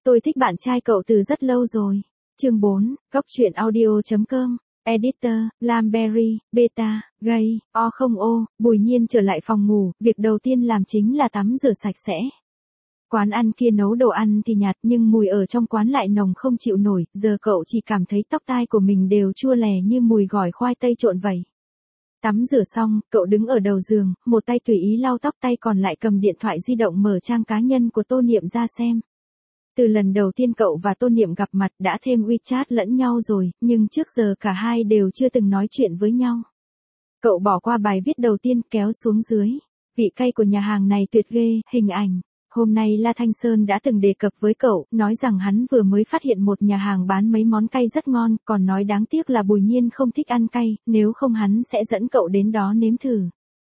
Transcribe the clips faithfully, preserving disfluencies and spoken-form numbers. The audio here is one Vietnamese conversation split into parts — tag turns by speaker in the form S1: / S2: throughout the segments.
S1: Tôi thích bạn trai cậu từ rất lâu rồi. Chương bốn, góc truyện audio.com. Editor, Lamberry, Beta, Gay, O không O, Bùi Nhiên trở lại phòng ngủ, việc đầu tiên làm chính là tắm rửa sạch sẽ. Quán ăn kia nấu đồ ăn thì nhạt nhưng mùi ở trong quán lại nồng không chịu nổi, giờ cậu chỉ cảm thấy tóc tai của mình đều chua lè như mùi gỏi khoai tây trộn vậy. Tắm rửa xong, cậu đứng ở đầu giường, một tay tùy ý lau tóc tay còn lại cầm điện thoại di động mở trang cá nhân của Tô Niệm ra xem. Từ lần đầu tiên cậu và Tô Niệm gặp mặt đã thêm WeChat lẫn nhau rồi, nhưng trước giờ cả hai đều chưa từng nói chuyện với nhau. Cậu bỏ qua bài viết đầu tiên kéo xuống dưới. Vị cay của nhà hàng này tuyệt ghê, hình ảnh. Hôm nay La Thanh Sơn đã từng đề cập với cậu, nói rằng hắn vừa mới phát hiện một nhà hàng bán mấy món cay rất ngon, còn nói đáng tiếc là Bùi Nhiên không thích ăn cay, nếu không hắn sẽ dẫn cậu đến đó nếm thử.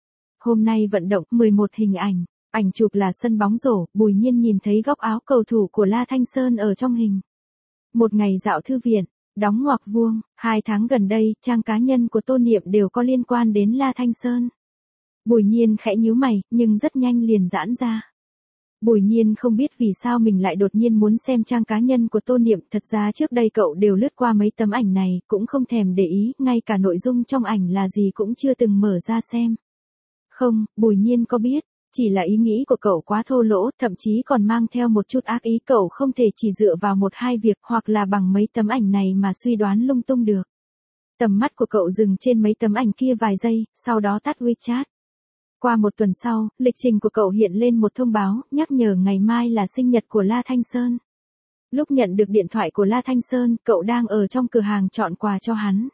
S1: Hôm nay vận động, mười một hình ảnh. Ảnh chụp là sân bóng rổ, Bùi Nhiên nhìn thấy góc áo cầu thủ của La Thanh Sơn ở trong hình. Một ngày dạo thư viện, đóng ngoặc vuông, hai tháng gần đây, trang cá nhân của Tô Niệm đều có liên quan đến La Thanh Sơn. Bùi Nhiên khẽ nhíu mày, nhưng rất nhanh liền giãn ra. Bùi Nhiên không biết vì sao mình lại đột nhiên muốn xem trang cá nhân của Tô Niệm, thật ra trước đây cậu đều lướt qua mấy tấm ảnh này, cũng không thèm để ý, ngay cả nội dung trong ảnh là gì cũng chưa từng mở ra xem. Không, Bùi Nhiên có biết. Chỉ là ý nghĩ của cậu quá thô lỗ, thậm chí còn mang theo một chút ác ý, cậu không thể chỉ dựa vào một hai việc hoặc là bằng mấy tấm ảnh này mà suy đoán lung tung được. Tầm mắt của cậu dừng trên mấy tấm ảnh kia vài giây, sau đó tắt WeChat. Qua một tuần sau, lịch trình của cậu hiện lên một thông báo, nhắc nhở ngày mai là sinh nhật của La Thanh Sơn. Lúc nhận được điện thoại của La Thanh Sơn, cậu đang ở trong cửa hàng chọn quà cho hắn.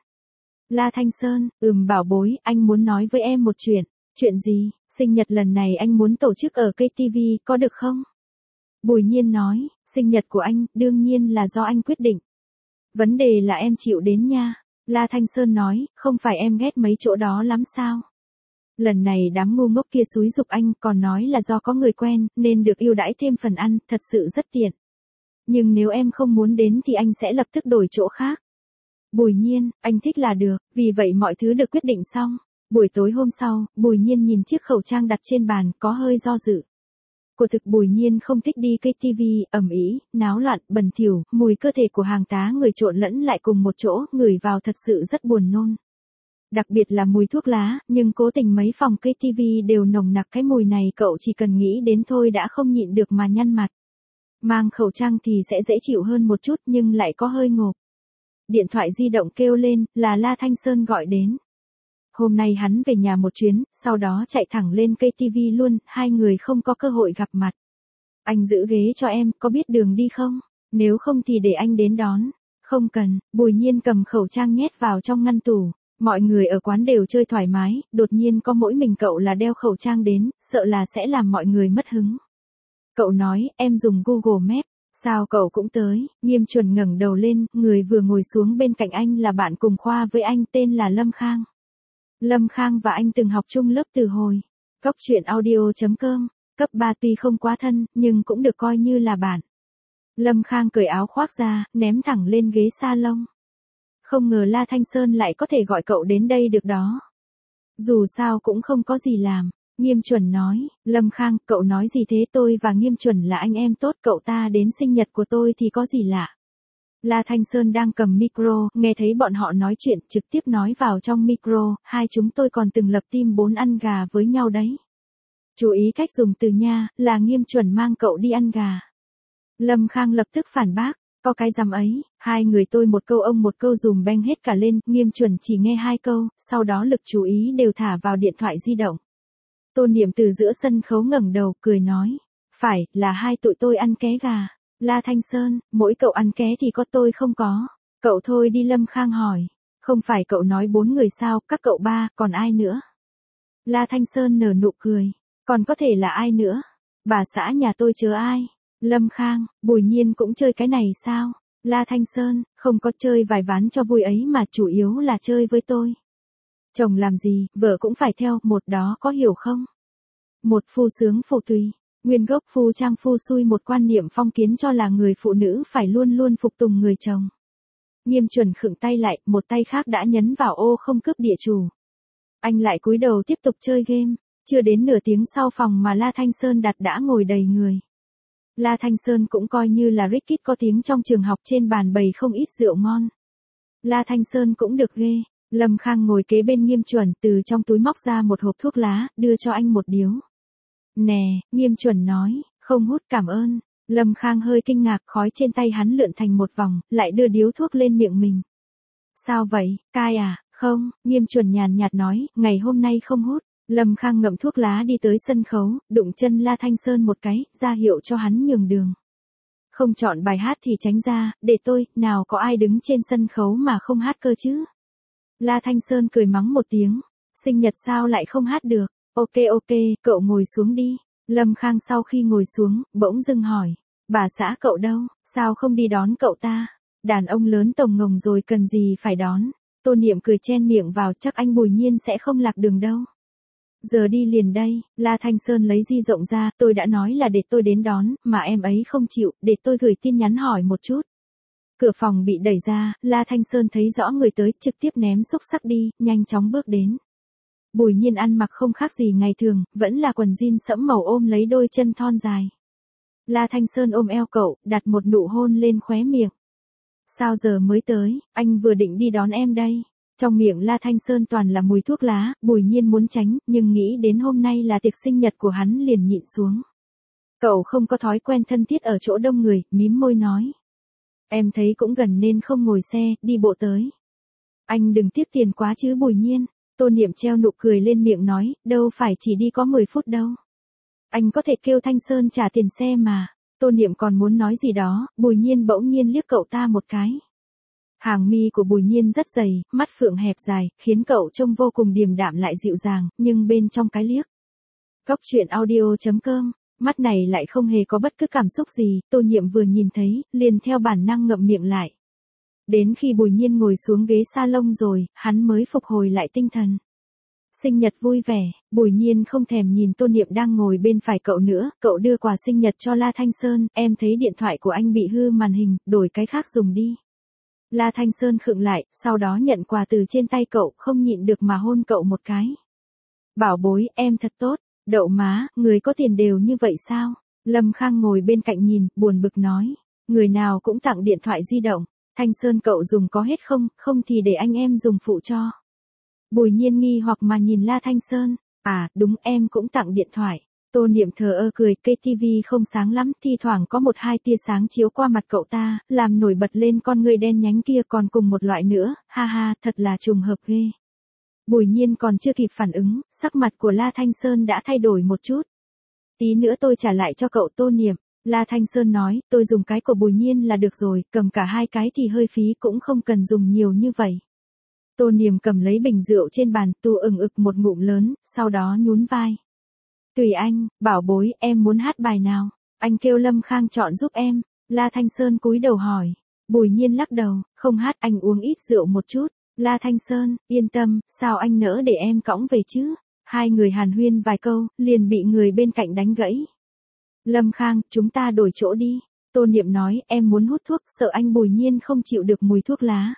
S1: La Thanh Sơn, ừm bảo bối, anh muốn nói với em một chuyện. Chuyện gì? Sinh nhật lần này anh muốn tổ chức ở ca tê vê, có được không? Bùi Nhiên nói, sinh nhật của anh, đương nhiên là do anh quyết định. Vấn đề là em chịu đến nha. La Thanh Sơn nói, không phải em ghét mấy chỗ đó lắm sao? Lần này đám ngu ngốc kia xúi giục anh, còn nói là do có người quen, nên được ưu đãi thêm phần ăn, thật sự rất tiện. Nhưng nếu em không muốn đến thì anh sẽ lập tức đổi chỗ khác. Bùi Nhiên, anh thích là được, vì vậy mọi thứ được quyết định xong. Buổi tối hôm sau, Bùi Nhiên nhìn chiếc khẩu trang đặt trên bàn, có hơi do dự. Của thực Bùi Nhiên không thích đi ca tê vê, ầm ĩ, náo loạn, bẩn thỉu, mùi cơ thể của hàng tá người trộn lẫn lại cùng một chỗ, ngửi vào thật sự rất buồn nôn. Đặc biệt là mùi thuốc lá, nhưng cố tình mấy phòng ca tê vê đều nồng nặc cái mùi này, cậu chỉ cần nghĩ đến thôi đã không nhịn được mà nhăn mặt. Mang khẩu trang thì sẽ dễ chịu hơn một chút nhưng lại có hơi ngộp. Điện thoại di động kêu lên, là La Thanh Sơn gọi đến. Hôm nay hắn về nhà một chuyến, sau đó chạy thẳng lên ca tê vê luôn, hai người không có cơ hội gặp mặt. Anh giữ ghế cho em, có biết đường đi không? Nếu không thì để anh đến đón. Không cần, Bùi Nhiên cầm khẩu trang nhét vào trong ngăn tủ. Mọi người ở quán đều chơi thoải mái, đột nhiên có mỗi mình cậu là đeo khẩu trang đến, sợ là sẽ làm mọi người mất hứng. Cậu nói, em dùng Google Maps. Sao cậu cũng tới? Nghiêm Chuẩn ngẩng đầu lên, người vừa ngồi xuống bên cạnh anh là bạn cùng khoa với anh, tên là Lâm Khang. Lâm Khang và anh từng học chung lớp từ hồi. Góc truyện audio.com. Cấp ba tuy không quá thân, nhưng cũng được coi như là bạn. Lâm Khang cởi áo khoác ra, ném thẳng lên ghế salon. Không ngờ La Thanh Sơn lại có thể gọi cậu đến đây được đó. Dù sao cũng không có gì làm. Nghiêm Chuẩn nói, Lâm Khang, cậu nói gì thế? Tôi và Nghiêm Chuẩn là anh em tốt, cậu ta đến sinh nhật của tôi thì có gì lạ. La Thanh Sơn đang cầm micro, nghe thấy bọn họ nói chuyện, trực tiếp nói vào trong micro, hai chúng tôi còn từng lập team bốn ăn gà với nhau đấy. Chú ý cách dùng từ nha, là Nghiêm Chuẩn mang cậu đi ăn gà. Lâm Khang lập tức phản bác, có cái dám ấy, hai người tôi một câu ông một câu dùm beng hết cả lên, Nghiêm Chuẩn chỉ nghe hai câu, sau đó lực chú ý đều thả vào điện thoại di động. Tô Niệm từ giữa sân khấu ngẩng đầu, cười nói, phải, là hai tụi tôi ăn ké gà. La Thanh Sơn, mỗi cậu ăn ké thì có tôi không có. Cậu thôi đi, Lâm Khang hỏi. Không phải cậu nói bốn người sao, các cậu ba, còn ai nữa? La Thanh Sơn nở nụ cười. Còn có thể là ai nữa? Bà xã nhà tôi chớ ai? Lâm Khang, Bùi Nhiên cũng chơi cái này sao? La Thanh Sơn, không có, chơi vài ván cho vui ấy mà, chủ yếu là chơi với tôi. Chồng làm gì, vợ cũng phải theo, một đó có hiểu không? Một phu sướng phụ tùy. Nguyên gốc phu trang phu xui, một quan niệm phong kiến cho là người phụ nữ phải luôn luôn phục tùng người chồng. Nghiêm Chuẩn khựng tay lại, một tay khác đã nhấn vào ô không cướp địa chủ. Anh lại cúi đầu tiếp tục chơi game, chưa đến nửa tiếng sau phòng mà La Thanh Sơn đặt đã ngồi đầy người. La Thanh Sơn cũng coi như là Rickit có tiếng trong trường học, trên bàn bày không ít rượu ngon. La Thanh Sơn cũng được ghê. Lâm Khang ngồi kế bên Nghiêm Chuẩn, từ trong túi móc ra một hộp thuốc lá, đưa cho anh một điếu. Nè, Nghiêm Chuẩn nói, không hút cảm ơn. Lâm Khang hơi kinh ngạc, khói trên tay hắn lượn thành một vòng, lại đưa điếu thuốc lên miệng mình. Sao vậy, cai à? Không, Nghiêm Chuẩn nhàn nhạt nói, ngày hôm nay không hút. Lâm Khang ngậm thuốc lá đi tới sân khấu, đụng chân La Thanh Sơn một cái, ra hiệu cho hắn nhường đường. Không chọn bài hát thì tránh ra, để tôi, nào có ai đứng trên sân khấu mà không hát cơ chứ. La Thanh Sơn cười mắng một tiếng, sinh nhật sao lại không hát được, ok ok, cậu ngồi xuống đi. Lâm Khang sau khi ngồi xuống, bỗng dưng hỏi, bà xã cậu đâu, sao không đi đón cậu ta, đàn ông lớn tổng ngồng rồi cần gì phải đón. Tô Niệm cười chen miệng vào, chắc anh Bùi Nhiên sẽ không lạc đường đâu. Giờ đi liền đây. La Thanh Sơn lấy di động ra, tôi đã nói là để tôi đến đón, mà em ấy không chịu, để tôi gửi tin nhắn hỏi một chút. Cửa phòng bị đẩy ra, La Thanh Sơn thấy rõ người tới, trực tiếp ném xúc xắc đi, nhanh chóng bước đến. Bùi Nhiên ăn mặc không khác gì ngày thường, vẫn là quần jean sẫm màu ôm lấy đôi chân thon dài. La Thanh Sơn ôm eo cậu, đặt một nụ hôn lên khóe miệng. Sao giờ mới tới, anh vừa định đi đón em đây. Trong miệng La Thanh Sơn toàn là mùi thuốc lá, Bùi Nhiên muốn tránh, nhưng nghĩ đến hôm nay là tiệc sinh nhật của hắn liền nhịn xuống. Cậu không có thói quen thân thiết ở chỗ đông người, mím môi nói. Em thấy cũng gần nên không ngồi xe, đi bộ tới. Anh đừng tiếc tiền quá chứ Bùi Nhiên. Tô Niệm treo nụ cười lên miệng nói, đâu phải chỉ đi có mười phút đâu. Anh có thể kêu Thanh Sơn trả tiền xe mà. Tô Niệm còn muốn nói gì đó, Bùi Nhiên bỗng nhiên liếc cậu ta một cái. Hàng mi của Bùi Nhiên rất dày, mắt phượng hẹp dài, khiến cậu trông vô cùng điềm đạm lại dịu dàng, nhưng bên trong cái liếc. Cóc truyện audio chấm com, mắt này lại không hề có bất cứ cảm xúc gì, Tô Niệm vừa nhìn thấy, liền theo bản năng ngậm miệng lại. Đến khi Bùi Nhiên ngồi xuống ghế salon rồi, hắn mới phục hồi lại tinh thần. Sinh nhật vui vẻ, Bùi Nhiên không thèm nhìn Tô Niệm đang ngồi bên phải cậu nữa, cậu đưa quà sinh nhật cho La Thanh Sơn, em thấy điện thoại của anh bị hư màn hình, đổi cái khác dùng đi. La Thanh Sơn khựng lại, sau đó nhận quà từ trên tay cậu, không nhịn được mà hôn cậu một cái. Bảo bối, em thật tốt, đậu má, người có tiền đều như vậy sao? Lâm Khang ngồi bên cạnh nhìn, buồn bực nói, người nào cũng tặng điện thoại di động, Thanh Sơn cậu dùng có hết không, không thì để anh em dùng phụ cho. Bùi Nhiên nghi hoặc mà nhìn La Thanh Sơn, à, đúng em cũng tặng điện thoại. Tô Niệm thờ ơ cười, cây tivi không sáng lắm, thi thoảng có một hai tia sáng chiếu qua mặt cậu ta, làm nổi bật lên con người đen nhánh kia còn cùng một loại nữa, ha ha, thật là trùng hợp ghê. Bùi Nhiên còn chưa kịp phản ứng, sắc mặt của La Thanh Sơn đã thay đổi một chút. Tí nữa tôi trả lại cho cậu Tô Niệm. La Thanh Sơn nói, tôi dùng cái của Bùi Nhiên là được rồi, cầm cả hai cái thì hơi phí cũng không cần dùng nhiều như vậy. Tô Niệm cầm lấy bình rượu trên bàn, tu ừng ực một ngụm lớn, sau đó nhún vai. Tùy anh, bảo bối, em muốn hát bài nào? Anh kêu Lâm Khang chọn giúp em. La Thanh Sơn cúi đầu hỏi. Bùi Nhiên lắc đầu, không hát, anh uống ít rượu một chút. La Thanh Sơn, yên tâm, sao anh nỡ để em cõng về chứ? Hai người hàn huyên vài câu, liền bị người bên cạnh đánh gãy. Lâm Khang, chúng ta đổi chỗ đi. Tô Niệm nói, em muốn hút thuốc, sợ anh Bùi Nhiên không chịu được mùi thuốc lá.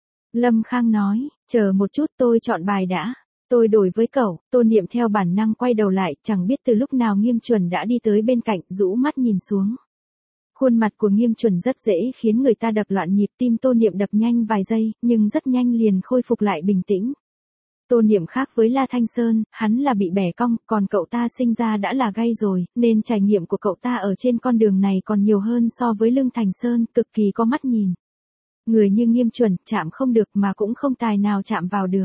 S1: Lâm Khang nói, chờ một chút tôi chọn bài đã. Tôi đổi với cậu. Tô Niệm theo bản năng quay đầu lại, chẳng biết từ lúc nào Nghiêm Chuẩn đã đi tới bên cạnh, rũ mắt nhìn xuống. Khuôn mặt của Nghiêm Chuẩn rất dễ khiến người ta đập loạn nhịp, tim Tô Niệm đập nhanh vài giây, nhưng rất nhanh liền khôi phục lại bình tĩnh. Tô Niệm khác với La Thanh Sơn, hắn là bị bẻ cong, còn cậu ta sinh ra đã là gay rồi, nên trải nghiệm của cậu ta ở trên con đường này còn nhiều hơn so với Lương Thành Sơn, cực kỳ có mắt nhìn. Người như Nghiêm Chuẩn, chạm không được mà cũng không tài nào chạm vào được.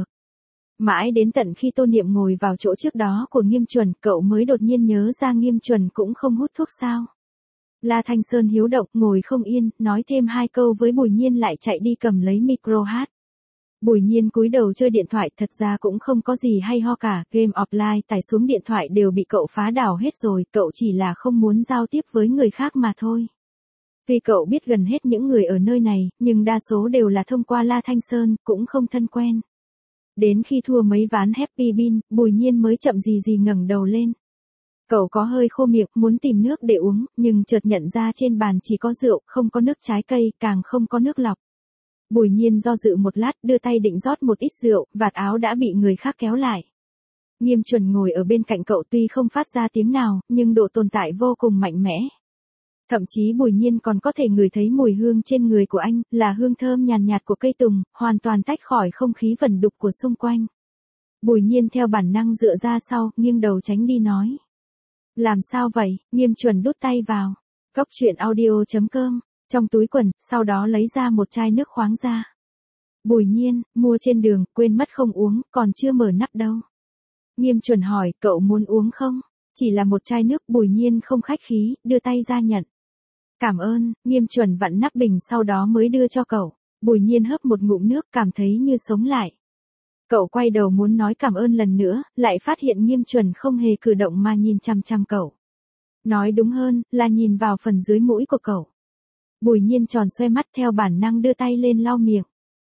S1: Mãi đến tận khi Tô Niệm ngồi vào chỗ trước đó của Nghiêm Chuẩn, cậu mới đột nhiên nhớ ra Nghiêm Chuẩn cũng không hút thuốc sao. La Thanh Sơn hiếu động, ngồi không yên, nói thêm hai câu với Bùi Nhiên lại chạy đi cầm lấy micro hát. Bùi Nhiên cúi đầu chơi điện thoại, thật ra cũng không có gì hay ho cả, game offline tải xuống điện thoại đều bị cậu phá đảo hết rồi, cậu chỉ là không muốn giao tiếp với người khác mà thôi. Vì cậu biết gần hết những người ở nơi này, nhưng đa số đều là thông qua La Thanh Sơn, cũng không thân quen. Đến khi thua mấy ván Happy Bean, Bùi Nhiên mới chậm gì gì ngẩng đầu lên. Cậu có hơi khô miệng, muốn tìm nước để uống, nhưng chợt nhận ra trên bàn chỉ có rượu, không có nước trái cây, càng không có nước lọc. Bùi Nhiên do dự một lát, đưa tay định rót một ít rượu, vạt áo đã bị người khác kéo lại. Nghiêm Chuẩn ngồi ở bên cạnh cậu tuy không phát ra tiếng nào, nhưng độ tồn tại vô cùng mạnh mẽ. Thậm chí Bùi Nhiên còn có thể ngửi thấy mùi hương trên người của anh, là hương thơm nhàn nhạt, nhạt của cây tùng, hoàn toàn tách khỏi không khí vẩn đục của xung quanh. Bùi Nhiên theo bản năng dựa ra sau, nghiêng đầu tránh đi nói. Làm sao vậy? Nghiêm Chuẩn đút tay vào. Cốc truyện audio chấm com, trong túi quần, sau đó lấy ra một chai nước khoáng ra. Bùi Nhiên, mua trên đường, quên mất không uống, còn chưa mở nắp đâu. Nghiêm Chuẩn hỏi, cậu muốn uống không? Chỉ là một chai nước. Bùi Nhiên không khách khí, đưa tay ra nhận. Cảm ơn. Nghiêm Chuẩn vặn nắp bình sau đó mới đưa cho cậu. Bùi Nhiên hớp một ngụm nước, cảm thấy như sống lại. Cậu quay đầu muốn nói cảm ơn lần nữa, lại phát hiện Nghiêm Chuẩn không hề cử động mà nhìn chằm chằm cậu. Nói đúng hơn, là nhìn vào phần dưới mũi của cậu. Bùi Nhiên tròn xoe mắt theo bản năng đưa tay lên lau miệng.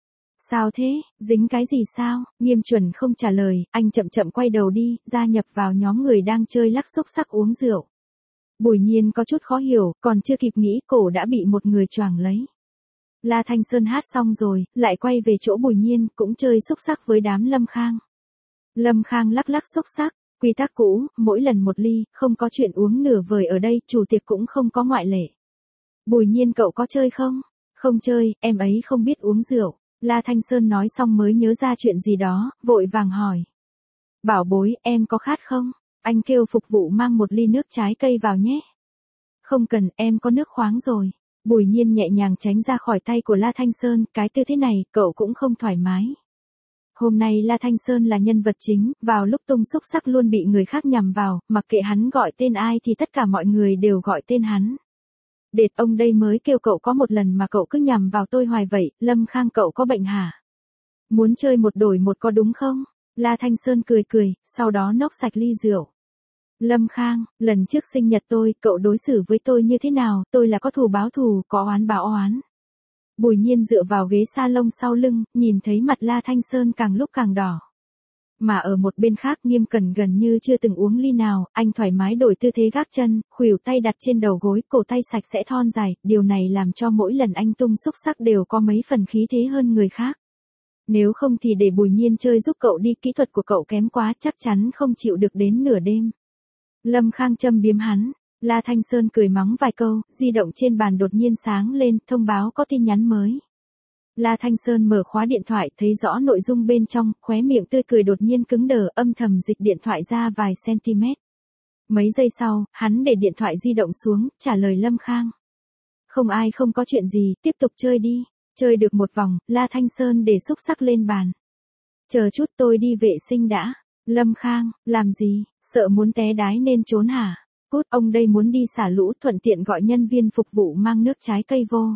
S1: Sao thế, dính cái gì sao? Nghiêm Chuẩn không trả lời, anh chậm chậm quay đầu đi, gia nhập vào nhóm người đang chơi lắc xúc xắc uống rượu. Bùi Nhiên có chút khó hiểu, còn chưa kịp nghĩ cổ đã bị một người choàng lấy. La Thanh Sơn hát xong rồi, lại quay về chỗ Bùi Nhiên, cũng chơi xúc xắc với đám Lâm Khang. Lâm Khang lắc lắc xúc xắc, quy tắc cũ, mỗi lần một ly, không có chuyện uống nửa vời ở đây, chủ tiệc cũng không có ngoại lệ. Bùi Nhiên cậu có chơi không? Không chơi, em ấy không biết uống rượu. La Thanh Sơn nói xong mới nhớ ra chuyện gì đó, vội vàng hỏi. Bảo bối, em có khát không? Anh kêu phục vụ mang một ly nước trái cây vào nhé. Không cần, em có nước khoáng rồi. Bùi Nhiên nhẹ nhàng tránh ra khỏi tay của La Thanh Sơn, cái tư thế này, cậu cũng không thoải mái. Hôm nay La Thanh Sơn là nhân vật chính, vào lúc tung xúc xắc luôn bị người khác nhằm vào, mặc kệ hắn gọi tên ai thì tất cả mọi người đều gọi tên hắn. Đệt ông đây mới kêu cậu có một lần mà cậu cứ nhằm vào tôi hoài vậy, Lâm Khang cậu có bệnh hả? Muốn chơi một đổi một có đúng không? La Thanh Sơn cười cười, sau đó nốc sạch ly rượu. Lâm Khang, lần trước sinh nhật tôi, cậu đối xử với tôi như thế nào, tôi là có thù báo thù, có oán báo oán. Bùi Nhiên dựa vào ghế salon sau lưng, nhìn thấy mặt La Thanh Sơn càng lúc càng đỏ. Mà ở một bên khác Nghiêm Cẩn gần như chưa từng uống ly nào, anh thoải mái đổi tư thế gác chân, khuỷu tay đặt trên đầu gối, cổ tay sạch sẽ thon dài, điều này làm cho mỗi lần anh tung xúc xắc đều có mấy phần khí thế hơn người khác. Nếu không thì để Bùi Nhiên chơi giúp cậu đi, kỹ thuật của cậu kém quá, chắc chắn không chịu được đến nửa đêm. Lâm Khang châm biếm hắn, La Thanh Sơn cười mắng vài câu, di động trên bàn đột nhiên sáng lên, thông báo có tin nhắn mới. La Thanh Sơn mở khóa điện thoại, thấy rõ nội dung bên trong, khóe miệng tươi cười đột nhiên cứng đờ, âm thầm dịch điện thoại ra vài cm. Mấy giây sau, hắn để điện thoại di động xuống, trả lời Lâm Khang. Không ai không có chuyện gì, tiếp tục chơi đi. Chơi được một vòng, La Thanh Sơn để xúc xắc lên bàn. Chờ chút tôi đi vệ sinh đã. Lâm Khang, làm gì, sợ muốn té đái nên trốn hả? Cút, ông đây muốn đi xả lũ, thuận tiện gọi nhân viên phục vụ mang nước trái cây vô.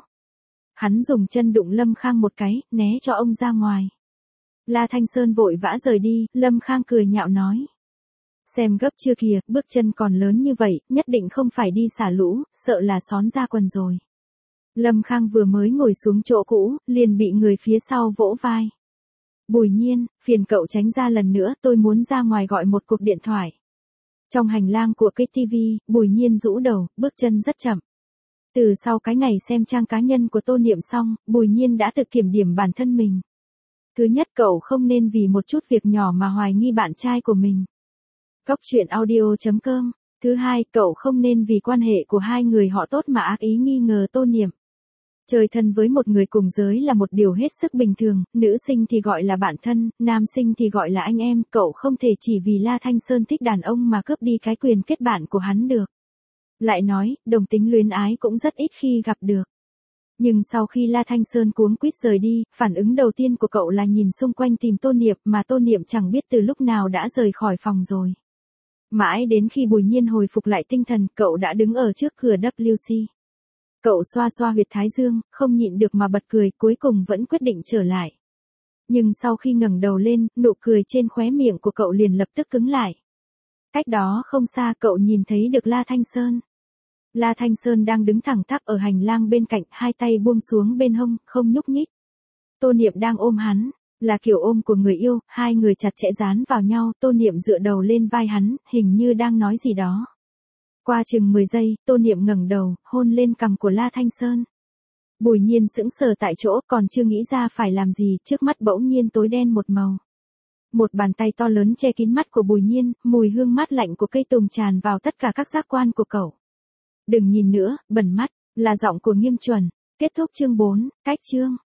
S1: Hắn dùng chân đụng Lâm Khang một cái, né cho ông ra ngoài. La Thanh Sơn vội vã rời đi, Lâm Khang cười nhạo nói. Xem gấp chưa kìa, bước chân còn lớn như vậy, nhất định không phải đi xả lũ, sợ là xón ra quần rồi. Lâm Khang vừa mới ngồi xuống chỗ cũ, liền bị người phía sau vỗ vai. Bùi Nhiên, phiền cậu tránh ra lần nữa, tôi muốn ra ngoài gọi một cuộc điện thoại. Trong hành lang của cái ti vi, Bùi Nhiên rũ đầu, bước chân rất chậm. Từ sau cái ngày xem trang cá nhân của Tô Niệm xong, Bùi Nhiên đã tự kiểm điểm bản thân mình. Thứ nhất, cậu không nên vì một chút việc nhỏ mà hoài nghi bạn trai của mình. Cốc truyện audio chấm com. Thứ hai, cậu không nên vì quan hệ của hai người họ tốt mà ác ý nghi ngờ Tô Niệm. Chơi thân với một người cùng giới là một điều hết sức bình thường, nữ sinh thì gọi là bạn thân, nam sinh thì gọi là anh em, cậu không thể chỉ vì La Thanh Sơn thích đàn ông mà cướp đi cái quyền kết bạn của hắn được. Lại nói, đồng tính luyến ái cũng rất ít khi gặp được. Nhưng sau khi La Thanh Sơn cuống quýt rời đi, phản ứng đầu tiên của cậu là nhìn xung quanh tìm Tô Niệm, mà Tô Niệm chẳng biết từ lúc nào đã rời khỏi phòng rồi. Mãi đến khi Bùi Nhiên hồi phục lại tinh thần, cậu đã đứng ở trước cửa W C. Cậu xoa xoa huyệt thái dương, không nhịn được mà bật cười, cuối cùng vẫn quyết định trở lại. Nhưng sau khi ngẩng đầu lên, nụ cười trên khóe miệng của cậu liền lập tức cứng lại. Cách đó không xa, cậu nhìn thấy được La Thanh Sơn. La Thanh Sơn đang đứng thẳng tắp ở hành lang bên cạnh, hai tay buông xuống bên hông, không nhúc nhích. Tô Niệm đang ôm hắn, là kiểu ôm của người yêu, hai người chặt chẽ dán vào nhau, Tô Niệm dựa đầu lên vai hắn, hình như đang nói gì đó. Qua chừng mười giây, Tô Niệm ngẩng đầu, hôn lên cằm của La Thanh Sơn. Bùi Nhiên sững sờ tại chỗ, còn chưa nghĩ ra phải làm gì, trước mắt bỗng nhiên tối đen một màu. Một bàn tay to lớn che kín mắt của Bùi Nhiên, mùi hương mát lạnh của cây tùng tràn vào tất cả các giác quan của cậu. Đừng nhìn nữa, bẩn mắt, là giọng của Nghiêm Chuẩn. Kết thúc chương bốn, cách chương.